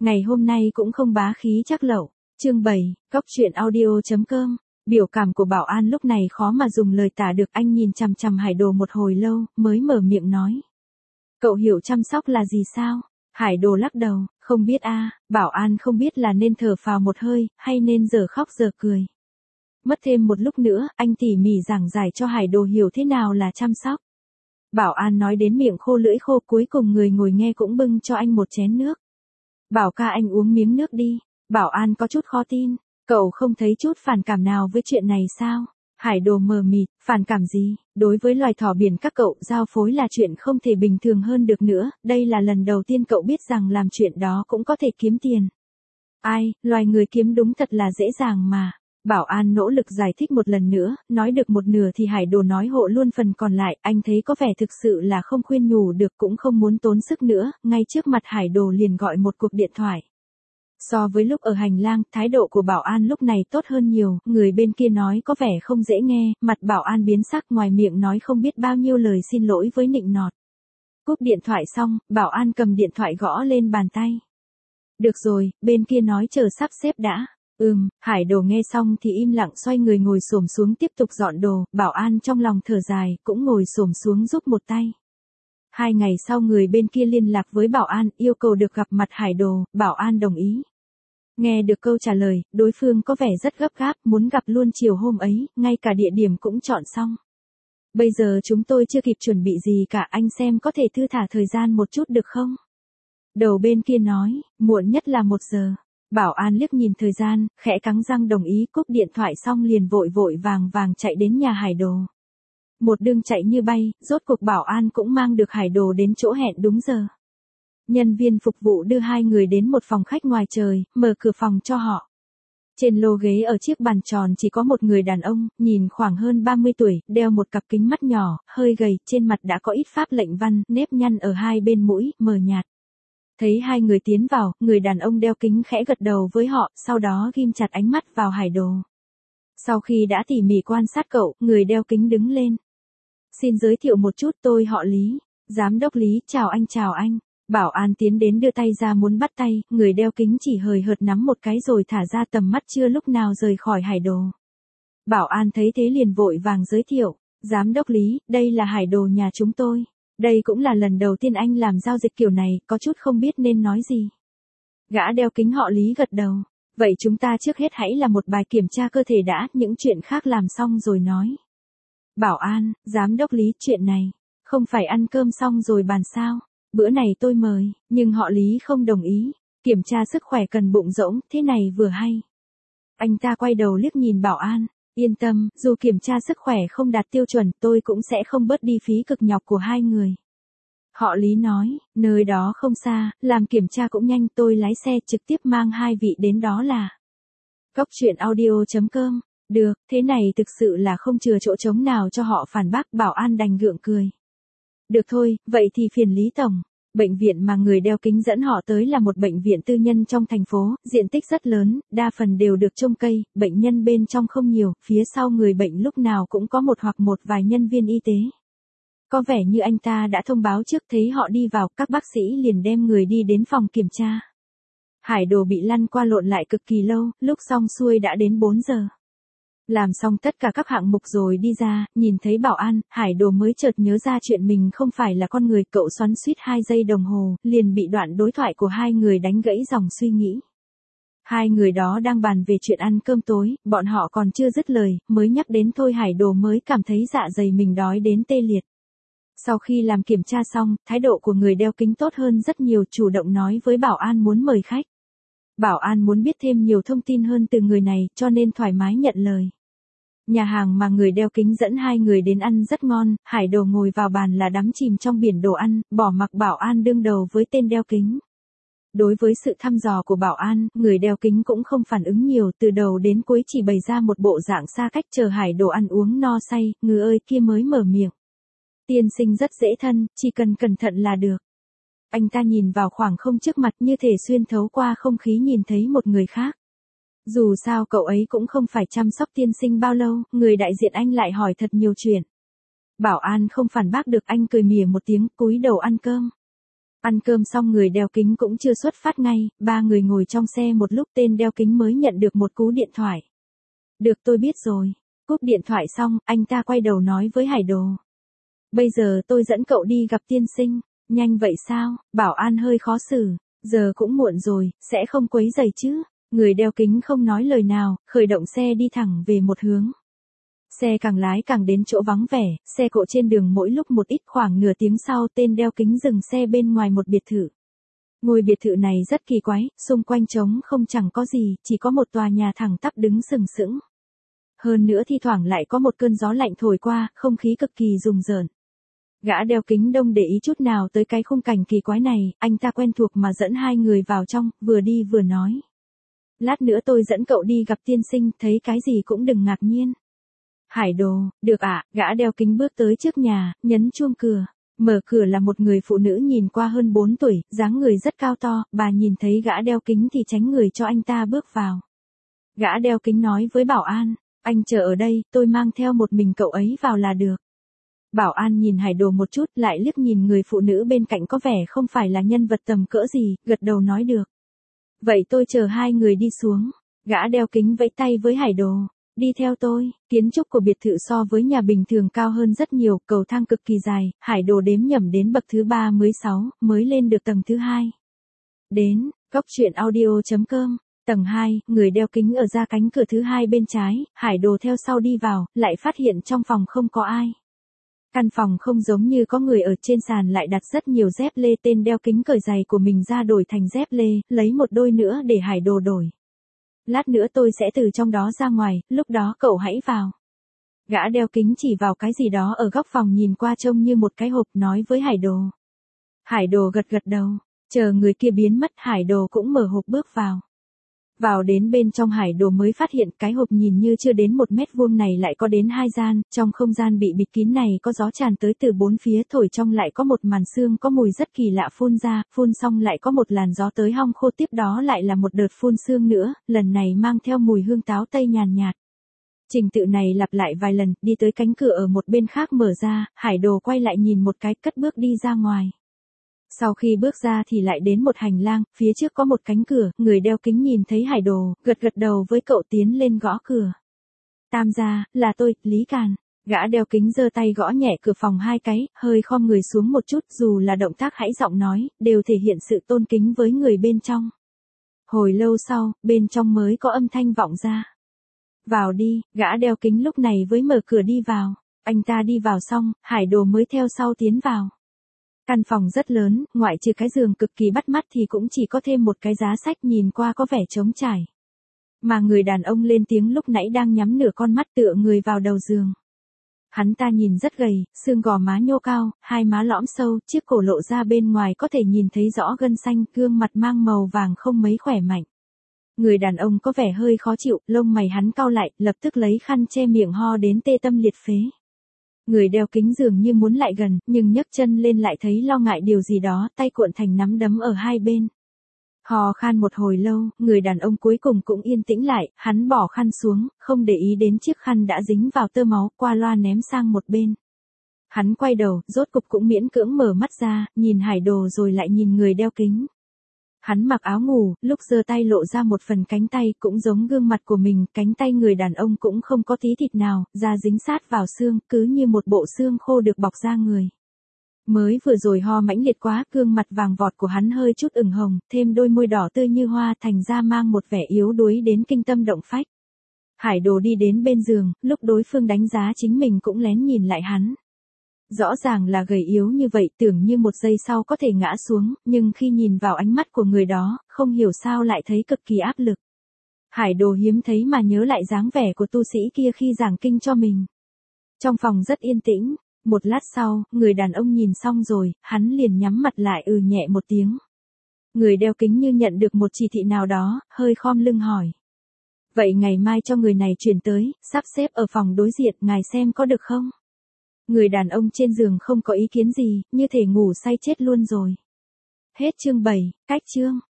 Ngày hôm nay cũng không bá khí chắc lẩu. Chương 7, Cóc truyện audio.com. Biểu cảm của Bảo An lúc này khó mà dùng lời tả được, anh nhìn chằm chằm Hải Đồ một hồi lâu, mới mở miệng nói. Cậu hiểu chăm sóc là gì sao? Hải Đồ lắc đầu, không biết a. Bảo An không biết là nên thở phào một hơi, hay nên giờ khóc giờ cười. Mất thêm một lúc nữa, anh tỉ mỉ giảng giải cho Hải Đồ hiểu thế nào là chăm sóc. Bảo An nói đến miệng khô lưỡi khô, cuối cùng người ngồi nghe cũng bưng cho anh một chén nước. Bảo ca, anh uống miếng nước đi. Bảo An có chút khó tin. Cậu không thấy chút phản cảm nào với chuyện này sao? Hải Đồ mờ mịt, phản cảm gì? Đối với loài thỏ biển các cậu, giao phối là chuyện không thể bình thường hơn được nữa, đây là lần đầu tiên cậu biết rằng làm chuyện đó cũng có thể kiếm tiền. Ai, loài người kiếm đúng thật là dễ dàng mà. Bảo An nỗ lực giải thích một lần nữa, nói được một nửa thì Hải Đồ nói hộ luôn phần còn lại, anh thấy có vẻ thực sự là không khuyên nhủ được, cũng không muốn tốn sức nữa, ngay trước mặt Hải Đồ liền gọi một cuộc điện thoại. So với lúc ở hành lang, thái độ của Bảo An lúc này tốt hơn nhiều, người bên kia nói có vẻ không dễ nghe, mặt Bảo An biến sắc, ngoài miệng nói không biết bao nhiêu lời xin lỗi với nịnh nọt. Cúp điện thoại xong, Bảo An cầm điện thoại gõ lên bàn tay. Được rồi, bên kia nói chờ sắp xếp đã. Hải Đồ nghe xong thì im lặng xoay người ngồi xổm xuống tiếp tục dọn đồ, Bảo An trong lòng thở dài, cũng ngồi xổm xuống giúp một tay. 2 ngày sau người bên kia liên lạc với Bảo An, yêu cầu được gặp mặt Hải Đồ, Bảo An đồng ý. Nghe được câu trả lời, đối phương có vẻ rất gấp gáp, muốn gặp luôn chiều hôm ấy, ngay cả địa điểm cũng chọn xong. Bây giờ chúng tôi chưa kịp chuẩn bị gì cả, anh xem có thể thư thả thời gian một chút được không? Đầu bên kia nói, muộn nhất là 1 giờ. Bảo An liếc nhìn thời gian, khẽ cắn răng đồng ý, cúp điện thoại xong liền vội vội vàng vàng chạy đến nhà Hải Đồ. Một đường chạy như bay, rốt cuộc Bảo An cũng mang được Hải Đồ đến chỗ hẹn đúng giờ. Nhân viên phục vụ đưa 2 người đến một phòng khách ngoài trời, mở cửa phòng cho họ. Trên lô ghế ở chiếc bàn tròn chỉ có một người đàn ông, nhìn khoảng hơn 30 tuổi, đeo một cặp kính mắt nhỏ, hơi gầy, trên mặt đã có ít pháp lệnh văn, nếp nhăn ở hai bên mũi, mờ nhạt. Thấy 2 người tiến vào, người đàn ông đeo kính khẽ gật đầu với họ, sau đó ghim chặt ánh mắt vào Hải Đồ. Sau khi đã tỉ mỉ quan sát cậu, người đeo kính đứng lên. Xin giới thiệu một chút, tôi họ Lý. Giám đốc Lý, chào anh chào anh. Bảo An tiến đến đưa tay ra muốn bắt tay, người đeo kính chỉ hời hợt nắm một cái rồi thả ra, tầm mắt chưa lúc nào rời khỏi Hải Đồ. Bảo An thấy thế liền vội vàng giới thiệu, Giám đốc Lý, đây là Hải Đồ nhà chúng tôi. Đây cũng là lần đầu tiên anh làm giao dịch kiểu này, có chút không biết nên nói gì. Gã đeo kính họ Lý gật đầu. Vậy chúng ta trước hết hãy làm một bài kiểm tra cơ thể đã, những chuyện khác làm xong rồi nói. Bảo An, Giám đốc Lý, chuyện này, không phải ăn cơm xong rồi bàn sao? Bữa này tôi mời, nhưng họ Lý không đồng ý. Kiểm tra sức khỏe cần bụng rỗng, thế này vừa hay. Anh ta quay đầu liếc nhìn Bảo An. Yên tâm, dù kiểm tra sức khỏe không đạt tiêu chuẩn, tôi cũng sẽ không bớt đi phí cực nhọc của 2 người. Họ Lý nói, nơi đó không xa, làm kiểm tra cũng nhanh, tôi lái xe trực tiếp mang 2 vị đến đó là. Cóc truyện audio.com. Được, thế này thực sự là không chừa chỗ trống nào cho họ phản bác, Bảo An đành gượng cười. Được thôi, vậy thì phiền Lý Tổng. Bệnh viện mà người đeo kính dẫn họ tới là một bệnh viện tư nhân trong thành phố, diện tích rất lớn, đa phần đều được trông cây, bệnh nhân bên trong không nhiều, phía sau người bệnh lúc nào cũng có một hoặc một vài nhân viên y tế. Có vẻ như anh ta đã thông báo trước, thấy họ đi vào, các bác sĩ liền đem người đi đến phòng kiểm tra. Hải Đồ bị lăn qua lộn lại cực kỳ lâu, lúc xong xuôi đã đến 4 giờ. Làm xong tất cả các hạng mục rồi đi ra, nhìn thấy Bảo An, Hải Đồ mới chợt nhớ ra chuyện mình không phải là con người, cậu xoắn xuýt 2 giây đồng hồ, liền bị đoạn đối thoại của 2 người đánh gãy dòng suy nghĩ. 2 người đó đang bàn về chuyện ăn cơm tối, bọn họ còn chưa dứt lời, mới nhắc đến thôi Hải Đồ mới cảm thấy dạ dày mình đói đến tê liệt. Sau khi làm kiểm tra xong, thái độ của người đeo kính tốt hơn rất nhiều, chủ động nói với Bảo An muốn mời khách. Bảo An muốn biết thêm nhiều thông tin hơn từ người này, cho nên thoải mái nhận lời. Nhà hàng mà người đeo kính dẫn 2 người đến ăn rất ngon, Hải Đồ ngồi vào bàn là đắm chìm trong biển đồ ăn, bỏ mặc Bảo An đương đầu với tên đeo kính. Đối với sự thăm dò của Bảo An, người đeo kính cũng không phản ứng nhiều, từ đầu đến cuối chỉ bày ra một bộ dạng xa cách chờ Hải Đồ ăn uống no say, ngư ơi kia mới mở miệng. Tiên sinh rất dễ thân, chỉ cần cẩn thận là được. Anh ta nhìn vào khoảng không trước mặt như thể xuyên thấu qua không khí nhìn thấy một người khác. Dù sao cậu ấy cũng không phải chăm sóc tiên sinh bao lâu, người đại diện anh lại hỏi thật nhiều chuyện. Bảo An không phản bác được, anh cười mỉa một tiếng, cúi đầu ăn cơm. Ăn cơm xong người đeo kính cũng chưa xuất phát ngay, ba người ngồi trong xe một lúc tên đeo kính mới nhận được một cú điện thoại. Được tôi biết rồi. Cúp điện thoại xong, anh ta quay đầu nói với Hải Đồ. Bây giờ tôi dẫn cậu đi gặp tiên sinh. Nhanh vậy sao? Bảo an hơi khó xử. Giờ cũng muộn rồi, sẽ không quấy rầy chứ. Người đeo kính không nói lời nào, khởi động xe đi thẳng về một hướng. Xe càng lái càng đến chỗ vắng vẻ, xe cộ trên đường mỗi lúc một ít, khoảng nửa tiếng sau tên đeo kính dừng xe bên ngoài một biệt thự. Ngôi biệt thự này rất kỳ quái, xung quanh trống không chẳng có gì, chỉ có một tòa nhà thẳng tắp đứng sừng sững. Hơn nữa thi thoảng lại có một cơn gió lạnh thổi qua, không khí cực kỳ rùng rợn. Gã đeo kính đông để ý chút nào tới cái khung cảnh kỳ quái này, anh ta quen thuộc mà dẫn hai người vào trong, vừa đi vừa nói. Lát nữa tôi dẫn cậu đi gặp tiên sinh, thấy cái gì cũng đừng ngạc nhiên. Hải Đồ, được ạ, gã đeo kính bước tới trước nhà, nhấn chuông cửa. Mở cửa là một người phụ nữ nhìn qua hơn 4 tuổi, dáng người rất cao to, bà nhìn thấy gã đeo kính thì tránh người cho anh ta bước vào. Gã đeo kính nói với bảo an, anh chờ ở đây, tôi mang theo một mình cậu ấy vào là được. Bảo an nhìn Hải Đồ một chút, lại liếc nhìn người phụ nữ bên cạnh có vẻ không phải là nhân vật tầm cỡ gì, gật đầu nói được. Vậy tôi chờ hai người đi xuống. Gã đeo kính vẫy tay với Hải Đồ. Đi theo tôi. Kiến trúc của biệt thự so với nhà bình thường cao hơn rất nhiều, cầu thang cực kỳ dài, Hải Đồ đếm nhầm đến bậc thứ 36, mới lên được tầng thứ 2. Đến, góc truyện audio.com. Tầng 2, người đeo kính ở ra cánh cửa thứ 2 bên trái, Hải Đồ theo sau đi vào, lại phát hiện trong phòng không có ai. Căn phòng không giống như có người ở, trên sàn lại đặt rất nhiều dép lê, tên đeo kính cởi giày của mình ra đổi thành dép lê, lấy một đôi nữa để Hải Đồ đổi. Lát nữa tôi sẽ từ trong đó ra ngoài, lúc đó cậu hãy vào. Gã đeo kính chỉ vào cái gì đó ở góc phòng nhìn qua trông như một cái hộp, nói với Hải Đồ. Hải Đồ gật gật đầu, chờ người kia biến mất Hải Đồ cũng mở hộp bước vào. Vào đến bên trong Hải Đồ mới phát hiện cái hộp nhìn như chưa đến 1 mét vuông này lại có đến 2 gian, trong không gian bị bịt kín này có gió tràn tới từ 4 phía thổi, trong lại có một màn sương có mùi rất kỳ lạ phun ra, phun xong lại có một làn gió tới hong khô, tiếp đó lại là một đợt phun sương nữa, lần này mang theo mùi hương táo tây nhàn nhạt. Trình tự này lặp lại vài lần, đi tới cánh cửa ở một bên khác mở ra, Hải Đồ quay lại nhìn một cái, cất bước đi ra ngoài. Sau khi bước ra thì lại đến một hành lang, phía trước có một cánh cửa, người đeo kính nhìn thấy Hải Đồ, gật gật đầu với cậu tiến lên gõ cửa. Tam gia, là tôi, Lý Càn. Gã đeo kính giơ tay gõ nhẹ cửa phòng 2 cái, hơi khom người xuống một chút, dù là động tác hãy giọng nói, đều thể hiện sự tôn kính với người bên trong. Hồi lâu sau, bên trong mới có âm thanh vọng ra. Vào đi, gã đeo kính lúc này mới mở cửa đi vào. Anh ta đi vào xong, Hải Đồ mới theo sau tiến vào. Căn phòng rất lớn, ngoại trừ cái giường cực kỳ bắt mắt thì cũng chỉ có thêm một cái giá sách, nhìn qua có vẻ trống trải. Mà người đàn ông lên tiếng lúc nãy đang nhắm nửa con mắt tựa người vào đầu giường. Hắn ta nhìn rất gầy, xương gò má nhô cao, hai má lõm sâu, chiếc cổ lộ ra bên ngoài có thể nhìn thấy rõ gân xanh, gương mặt mang màu vàng không mấy khỏe mạnh. Người đàn ông có vẻ hơi khó chịu, lông mày hắn cau lại, lập tức lấy khăn che miệng ho đến tê tâm liệt phế. Người đeo kính dường như muốn lại gần, nhưng nhấc chân lên lại thấy lo ngại điều gì đó, tay cuộn thành nắm đấm ở hai bên. Hò khan một hồi lâu, người đàn ông cuối cùng cũng yên tĩnh lại, hắn bỏ khăn xuống, không để ý đến chiếc khăn đã dính vào tơ máu, qua loa ném sang một bên. Hắn quay đầu, rốt cục cũng miễn cưỡng mở mắt ra, nhìn Hải Đồ rồi lại nhìn người đeo kính. Hắn mặc áo ngủ, lúc giơ tay lộ ra một phần cánh tay cũng giống gương mặt của mình, cánh tay người đàn ông cũng không có tí thịt nào, da dính sát vào xương, cứ như một bộ xương khô được bọc ra người. Mới vừa rồi ho mãnh liệt quá, gương mặt vàng vọt của hắn hơi chút ửng hồng, thêm đôi môi đỏ tươi như hoa, thành ra mang một vẻ yếu đuối đến kinh tâm động phách. Hải Đồ đi đến bên giường, lúc đối phương đánh giá chính mình cũng lén nhìn lại hắn. Rõ ràng là gầy yếu như vậy, tưởng như một giây sau có thể ngã xuống, nhưng khi nhìn vào ánh mắt của người đó, không hiểu sao lại thấy cực kỳ áp lực. Hải Đồ hiếm thấy mà nhớ lại dáng vẻ của tu sĩ kia khi giảng kinh cho mình. Trong phòng rất yên tĩnh, một lát sau, người đàn ông nhìn xong rồi, hắn liền nhắm mặt lại nhẹ một tiếng. Người đeo kính như nhận được một chỉ thị nào đó, hơi khom lưng hỏi. Vậy ngày mai cho người này chuyển tới, sắp xếp ở phòng đối diện, ngài xem có được không? Người đàn ông trên giường không có ý kiến gì, như thể ngủ say chết luôn rồi. Hết chương 7, cách chương.